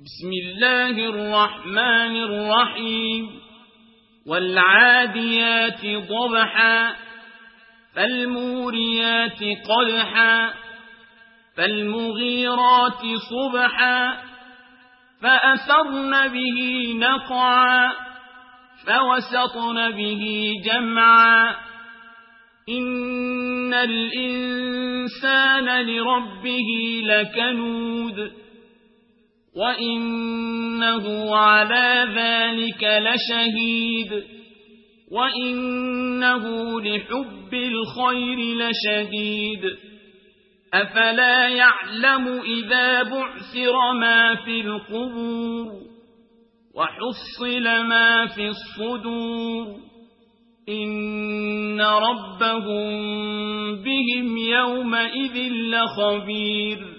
بسم الله الرحمن الرحيم والعاديات ضبحا فالموريات قدحا فالمغيرات صبحا فأثرن به نقعا فوسطن به جمعا إن الإنسان لربه لكنود وإنه على ذلك لشهيد وإنه لحب الخير لشديد أفلا يعلم إذا بعثر ما في القبور وحصل ما في الصدور إن ربهم بهم يومئذ لخبير